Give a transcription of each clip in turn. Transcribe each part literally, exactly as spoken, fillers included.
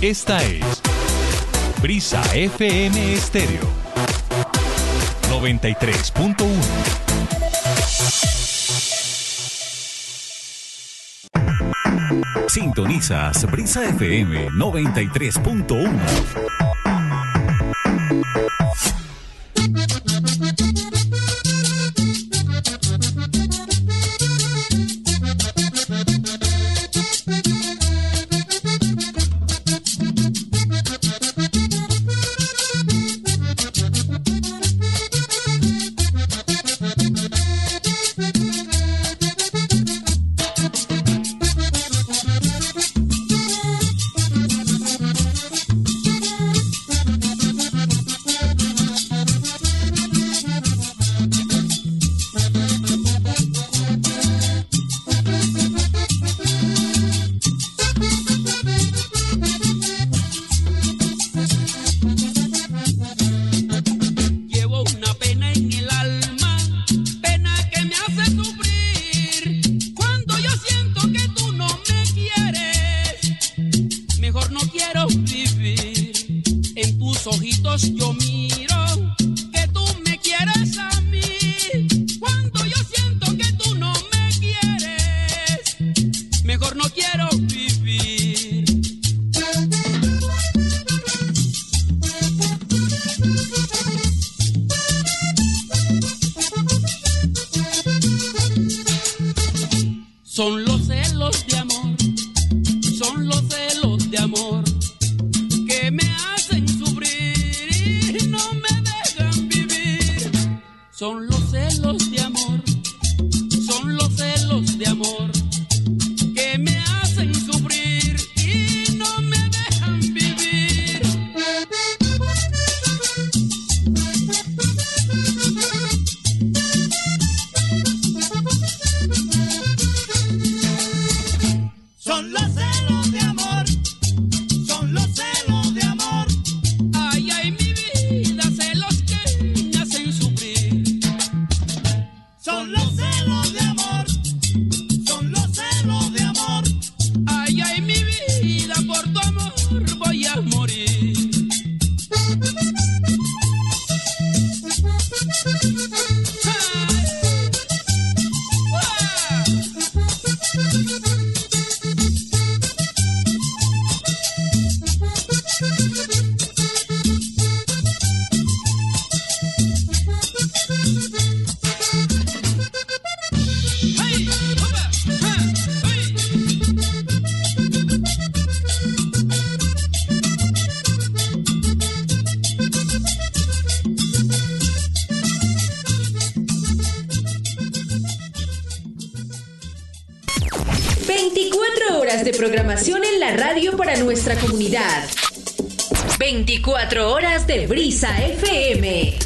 Esta es Brisa F M Estéreo noventa y tres punto uno. Sintonizas Brisa F M noventa y tres punto uno. veinticuatro horas de programación en la radio para nuestra comunidad. veinticuatro horas de Brisa F M.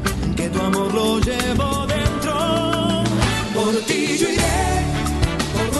Por ti yo iré, por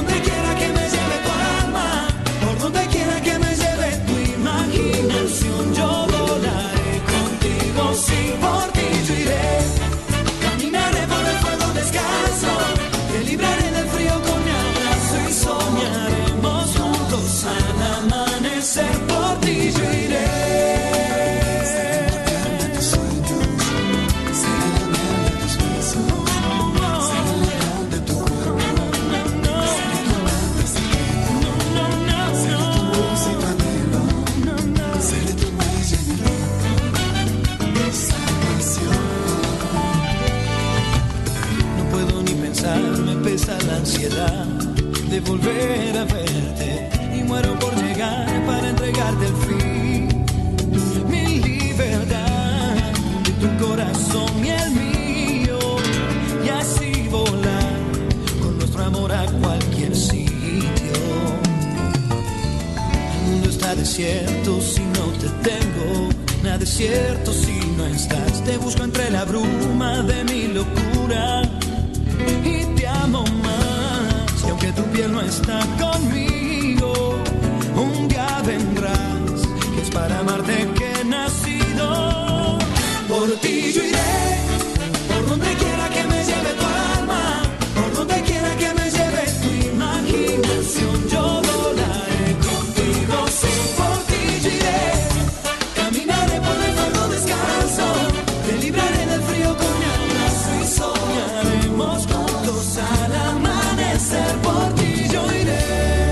desierto si no estás. Te busco entre la bruma de mi locura y te amo más. Y aunque tu piel no está conmigo, un día vendrás, que es para amarte que he nacido. Por ti yo iré, por donde quiera que me lleve tu alma, por donde quiera que me lleve tu imaginación. Yo volaré contigo, sí, por ti yo iré. Caminaré por el fuego descalzo, te libraré del frío con mi abrazo y soñaremos juntos al amanecer. Por ti yo iré.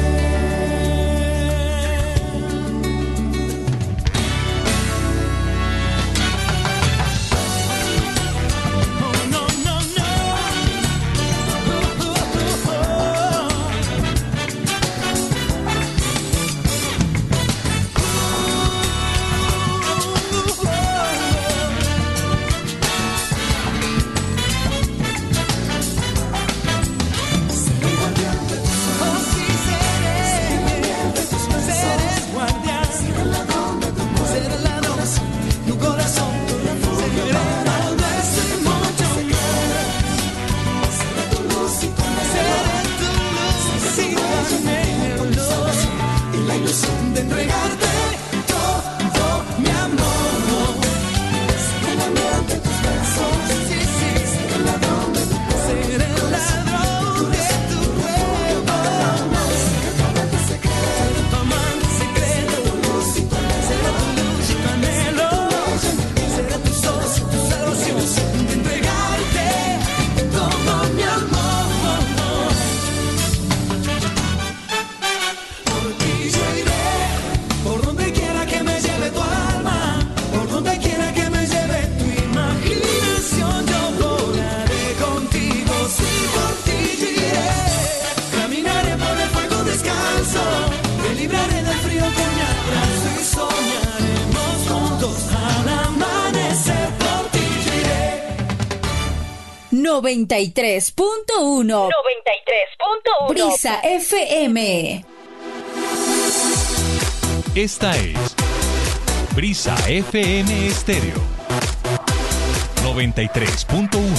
De entregarte todo mi amor. Seré el ladrón de tus besos. Sí, sí. Seré el ladrón de tu cuerpo. Seré el ladrón de tu cuerpo. Seré tu secreto. Seré tu amante secreto. Seré tu luz y tu anhelo. Seré tu socio, tu salvación. De entregarte todo mi amor. Por ti yo iré. Por donde quiera que me lleve tu alma, por donde quiera que me lleve tu imaginación, yo volaré contigo, sí, por ti yo iré. Caminaré por el fuego descalzo, te libraré del frío con mi abrazo y soñaremos juntos al amanecer. Por ti yo iré. noventa y tres punto uno noventa y tres punto uno Brisa F M. Esta es Brisa F M Estéreo noventa y tres punto uno.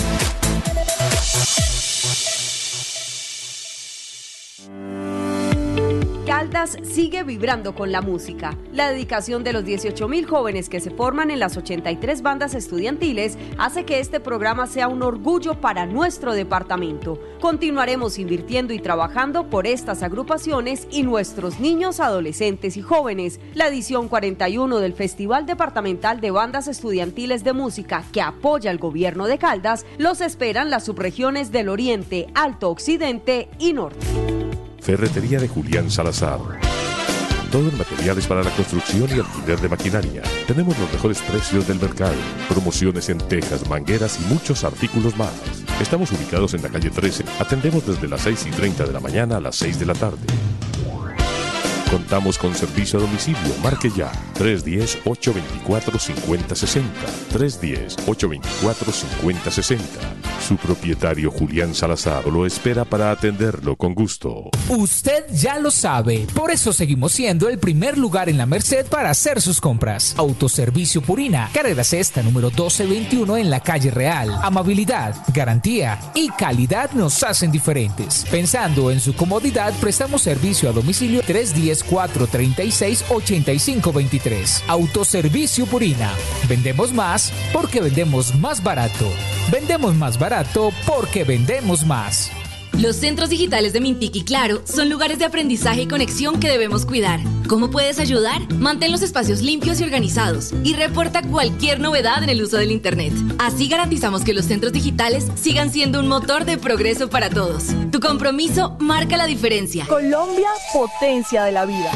Caldas sigue vibrando con la música. La dedicación de los dieciocho mil jóvenes que se forman en las ochenta y tres bandas estudiantiles hace que este programa sea un orgullo para nuestro departamento. Continuaremos invirtiendo y trabajando por estas agrupaciones y nuestros niños, adolescentes y jóvenes. La edición cuarenta y uno del Festival Departamental de Bandas Estudiantiles de Música, que apoya al gobierno de Caldas, los esperan las subregiones del Oriente, Alto Occidente y Norte. Ferretería de Julián Salazar. Todo en materiales para la construcción y alquiler de maquinaria. Tenemos los mejores precios del mercado, promociones en tejas, mangueras y muchos artículos más. Estamos ubicados en la calle trece. Atendemos desde las seis y treinta de la mañana a las seis de la tarde. Contamos con servicio a domicilio. Marque ya tres uno cero, ocho dos cuatro, cinco cero seis cero. tres uno cero, ocho dos cuatro, cinco cero seis cero. Su propietario Julián Salazar lo espera para atenderlo con gusto. Usted ya lo sabe, por eso seguimos siendo el primer lugar en la Merced para hacer sus compras. Autoservicio Purina, carrera sexta número doce veintiuno en la calle Real. Amabilidad, garantía y calidad nos hacen diferentes. Pensando en su comodidad, prestamos servicio a domicilio tres uno cero, cuatro tres seis, ocho cinco dos tres. Autoservicio Purina. Vendemos más porque vendemos más barato. Vendemos más barato porque vendemos más. Los centros digitales de Mintic y Claro son lugares de aprendizaje y conexión que debemos cuidar. ¿Cómo puedes ayudar? Mantén los espacios limpios y organizados y reporta cualquier novedad en el uso del Internet. Así garantizamos que los centros digitales sigan siendo un motor de progreso para todos. Tu compromiso marca la diferencia. Colombia, potencia de la vida.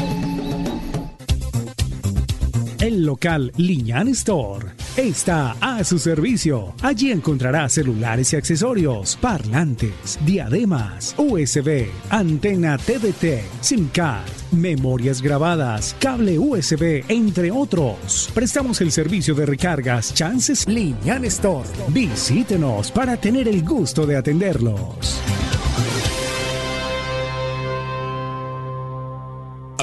El local Liñán Store está a su servicio. Allí encontrará celulares y accesorios, parlantes, diademas, U S B, antena T V T, SIM card, memorias grabadas, cable U S B, entre otros. Prestamos el servicio de recargas Chances Liñán Store. Visítenos para tener el gusto de atenderlos.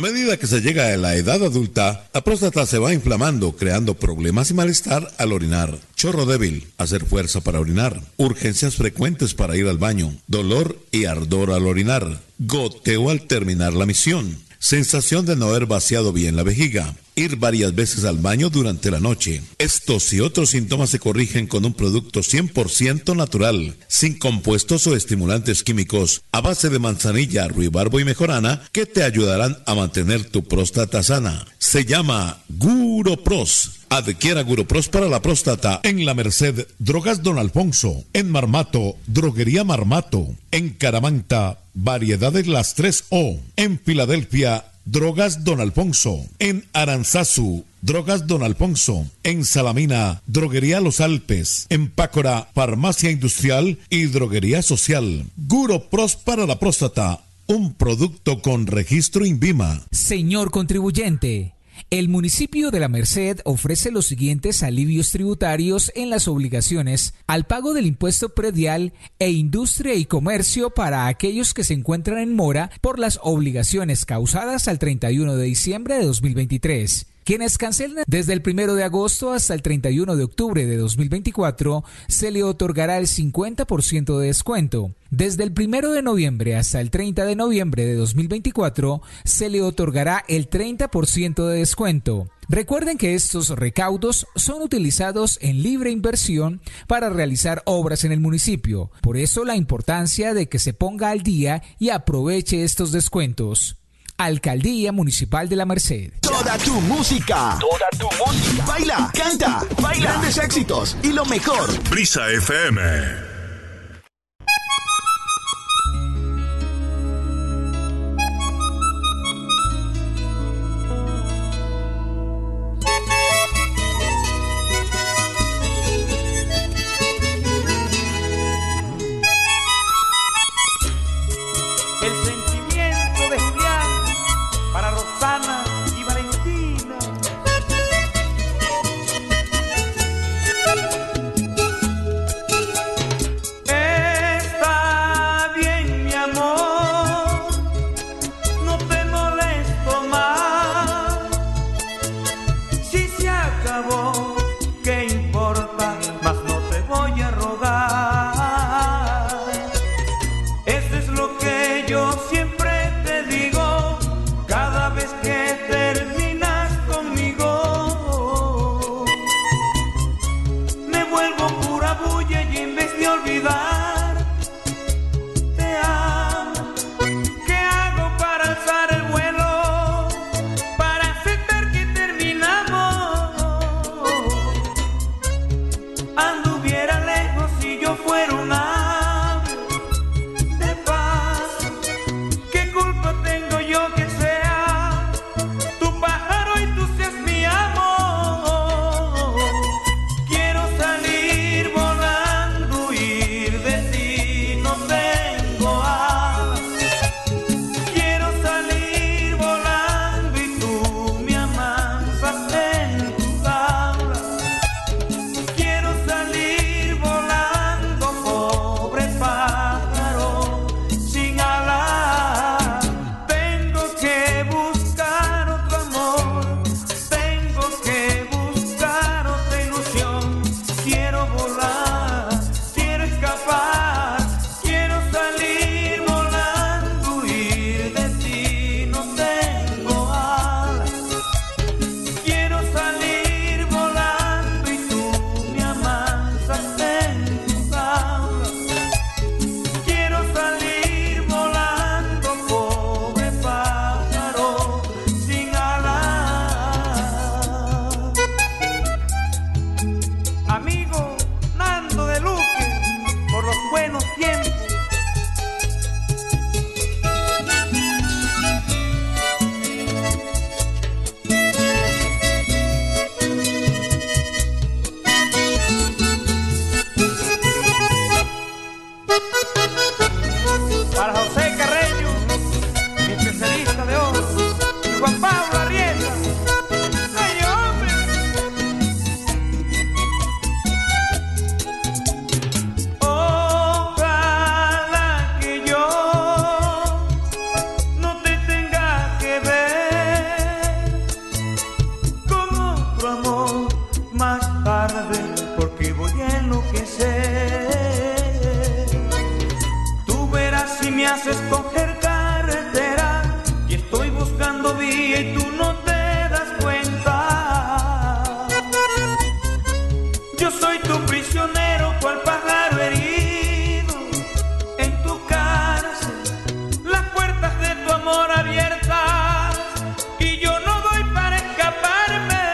medida que se llega a la edad adulta, la próstata se va inflamando, creando problemas y malestar al orinar. Chorro débil, hacer fuerza para orinar, urgencias frecuentes para ir al baño, dolor y ardor al orinar, goteo al terminar la misión, sensación de no haber vaciado bien la vejiga, ir varias veces al baño durante la noche. Estos y otros síntomas se corrigen con un producto cien por ciento natural, sin compuestos o estimulantes químicos, a base de manzanilla, ruibarbo y mejorana, que te ayudarán a mantener tu próstata sana. Se llama GuroPros. Adquiera GuroPros para la próstata en La Merced, Drogas Don Alfonso, en Marmato, Droguería Marmato, en Caramanta, Variedades Las tres O, en Filadelfia, Drogas Don Alfonso, en Aranzazu, Drogas Don Alfonso, en Salamina, Droguería Los Alpes, en Pácora, Farmacia Industrial y Droguería Social. GuroPros para la próstata, un producto con registro INVIMA. Señor contribuyente, el municipio de La Merced ofrece los siguientes alivios tributarios en las obligaciones al pago del impuesto predial e industria y comercio para aquellos que se encuentran en mora por las obligaciones causadas al treinta y uno de diciembre de dos mil veintitrés. Quienes cancelen desde el primero de agosto hasta el treinta y uno de octubre de dos mil veinticuatro, se le otorgará el cincuenta por ciento de descuento. Desde el primero de noviembre hasta el treinta de noviembre de dos mil veinticuatro, se le otorgará el treinta por ciento de descuento. Recuerden que estos recaudos son utilizados en libre inversión para realizar obras en el municipio. Por eso la importancia de que se ponga al día y aproveche estos descuentos. Alcaldía Municipal de La Merced. Toda tu música. Toda tu música. Baila, canta, baila. Grandes éxitos y lo mejor. Brisa F M. más tarde porque voy a enloquecer. Tú verás si me haces coger carretera y estoy buscando vía y tú no te das cuenta. Yo soy tu prisionero, cual pájaro herido en tu cárcel, las puertas de tu amor abiertas y yo no doy para escaparme.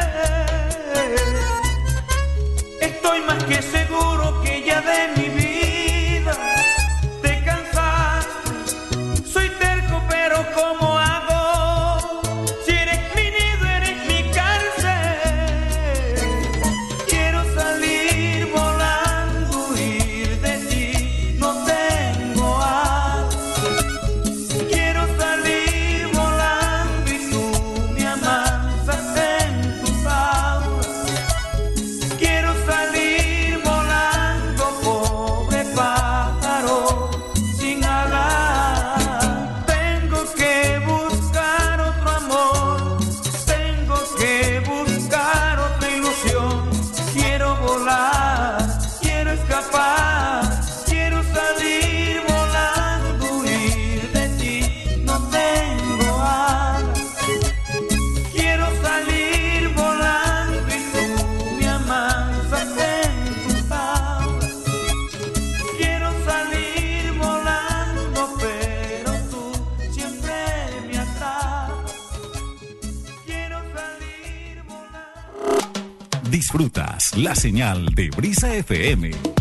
Estoy más que seguro que ya de mi vida te cansaste. Soy terco pero ¿cómo hago? Si eres mi nido, eres mi cárcel. Quiero salir volando, huir de ti, no tengo alas. Quiero salir volando y tú me amansas en tus aulas. Quiero salir volando, pobre pájaro sin alas. Tengo que buscar otro amor, tengo que buscar otra ilusión. Quiero volar, quiero escapar, quiero salir volando, huir de ti, no tengo alas. Quiero salir volando y tú me amansas en tus aulas. Quiero salir volando, pero tú siempre me atrapas. Quiero salir volando. Disfrutas la señal de Brisa F M.